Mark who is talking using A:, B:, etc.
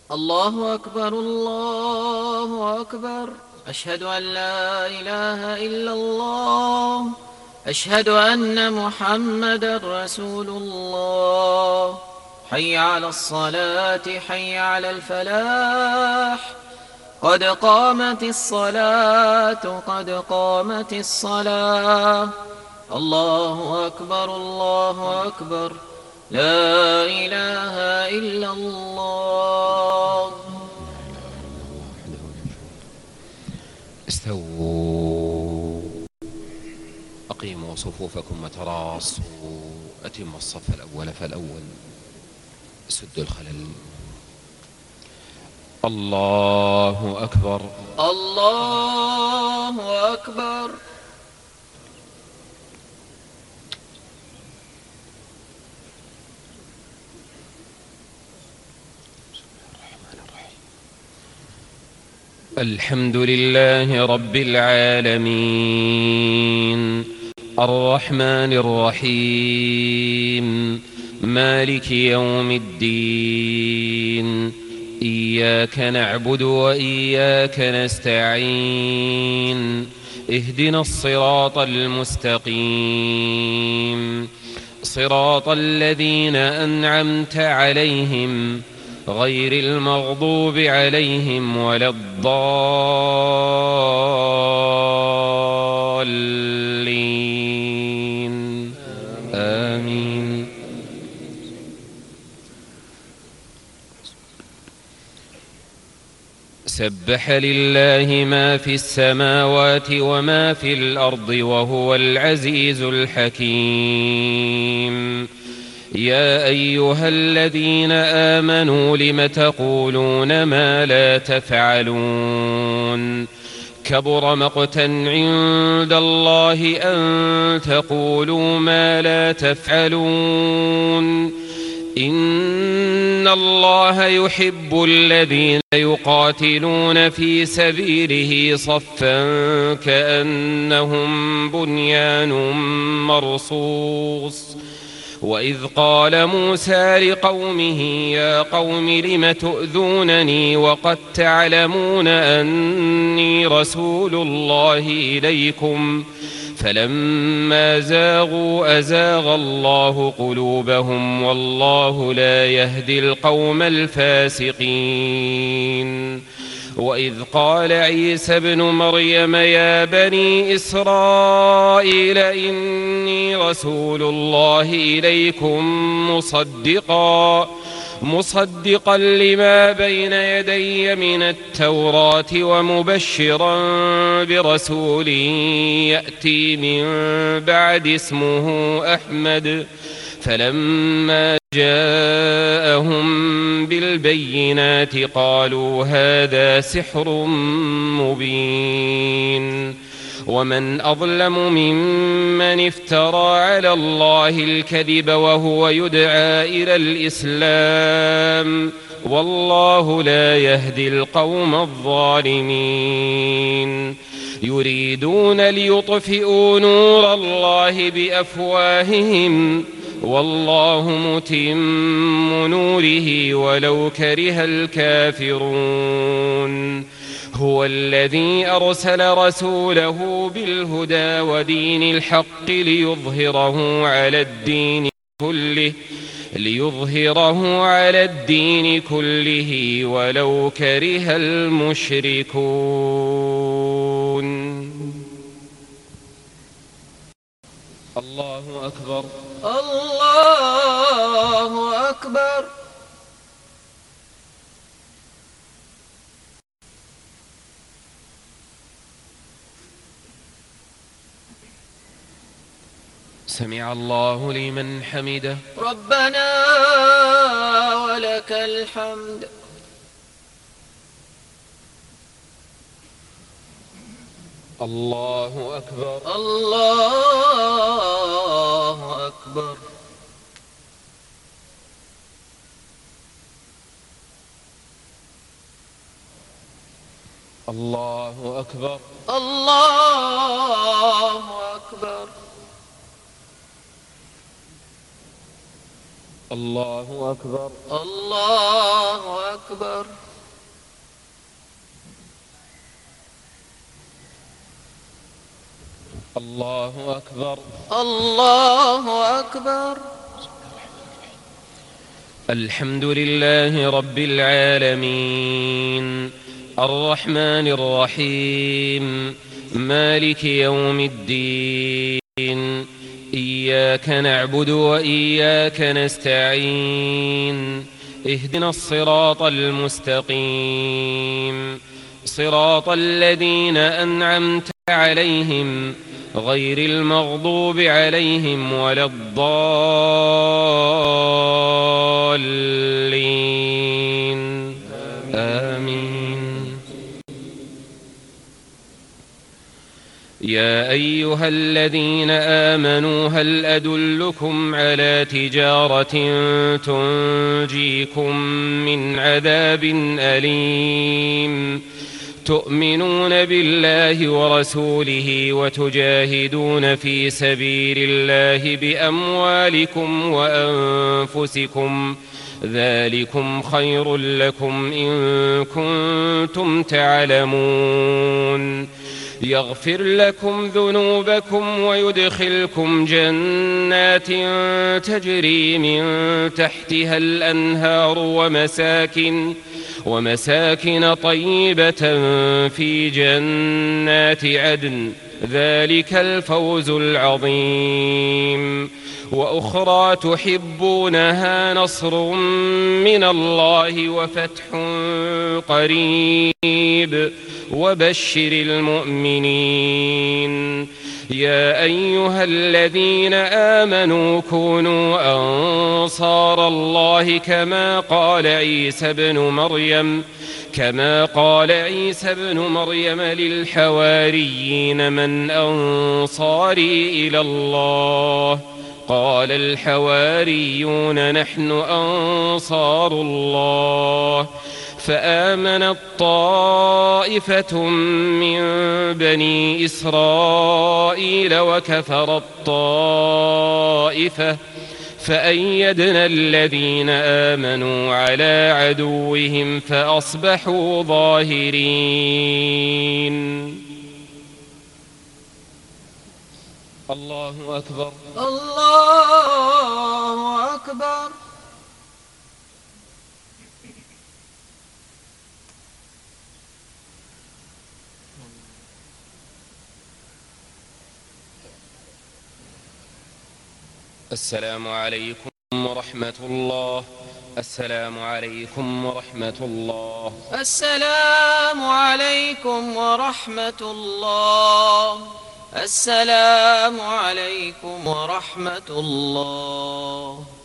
A: الله أكبر الله أكبر. أشهد أن لا إله إلا الله. أشهد أن محمدا رسول الله. حي على الصلاة حي على الفلاح. قد قامت الصلاة قد قامت الصلاة. الله أكبر الله أكبر. لا إله إلا الله.
B: استووا، أقيموا صفوفكم وتراصوا، أتموا الصف الأول فالأول، سدوا الخلل. الله أكبر
A: الله أكبر.
B: الحمد لله رب العالمين، الرحمن الرحيم، مالك يوم الدين. إياك نعبد وإياك نستعين، اهدنا الصراط المستقيم، صراط الذين أنعمت عليهم غير المغضوب عليهم ولا الضالين. آمين. سبح لله ما في السماوات وما في الأرض وهو العزيز الحكيم. يا أيها الذين آمنوا لم تقولون ما لا تفعلون؟ كبر مقتا عند الله أن تقولوا ما لا تفعلون. إن الله يحب الذين يقاتلون في سبيله صفا كأنهم بنيان مرصوص. وإذ قال موسى لقومه يا قوم لم تؤذونني وقد تعلمون أني رسول الله إليكم فلما زاغوا أزاغ الله قلوبهم والله لا يهدي القوم الفاسقين. وإذ قال عيسى ابن مريم يا بني إسرائيل إني رسول الله إليكم مصدقا لما بين يدي من التوراة ومبشرا برسول يأتي من بعد اسمه أحمد. فلما جاءهم بالبينات قالوا هذا سحر مبين. ومن أظلم ممن افترى على الله الكذب وهو يدعى إلى الإسلام والله لا يهدي القوم الظالمين. يريدون ليطفئوا نور الله بأفواههم والله متم نوره ولو كره الكافرون. هو الذي أرسل رسوله بالهدى ودين الحق ليظهره على الدين كله ولو كره المشركون. الله أكبر
A: الله أكبر.
B: سمع الله لمن حمده.
A: ربنا ولك الحمد.
B: الله أكبر
A: الله أكبر.
B: الله أكبر
A: الله أكبر.
B: الله أكبر
A: الله الله أكبر.
B: الله أكبر.
A: الله أكبر.
B: الحمد لله رب العالمين الرحمن الرحيم مالك يوم الدين إياك نعبد وإياك نستعين اهدنا الصراط المستقيم صراط الذين أنعمت عليهم غير المغضوب عليهم ولا الضالين آمين. يا أيها الذين آمنوا هل أدلكم على تجارة تنجيكم من عذاب أليم تؤمنون بالله ورسوله وتجاهدون في سبيل الله بأموالكم وأنفسكم ذلكم خير لكم إن كنتم تعلمون يغفر لكم ذنوبكم ويدخلكم جنات تجري من تحتها الأنهار ومساكن طيبة في جنات عدن ذلك الفوز العظيم. وأخرى تحبونها نصر من الله وفتح قريب وبشر المؤمنين. يا أيها الذين آمنوا كونوا أنصار الله كما قال عيسى ابن مريم للحواريين من أنصاري إلى الله قال الحواريون نحن أنصار الله فآمنت طائفة من بني إسرائيل وكفرت طائفة فأيدنا الذين آمنوا على عدوهم فأصبحوا ظاهرين. الله أكبر.
A: الله أكبر.
B: السلام عليكم ورحمة الله. السلام عليكم ورحمة الله.
A: السلام عليكم ورحمة الله. السلام عليكم ورحمة الله.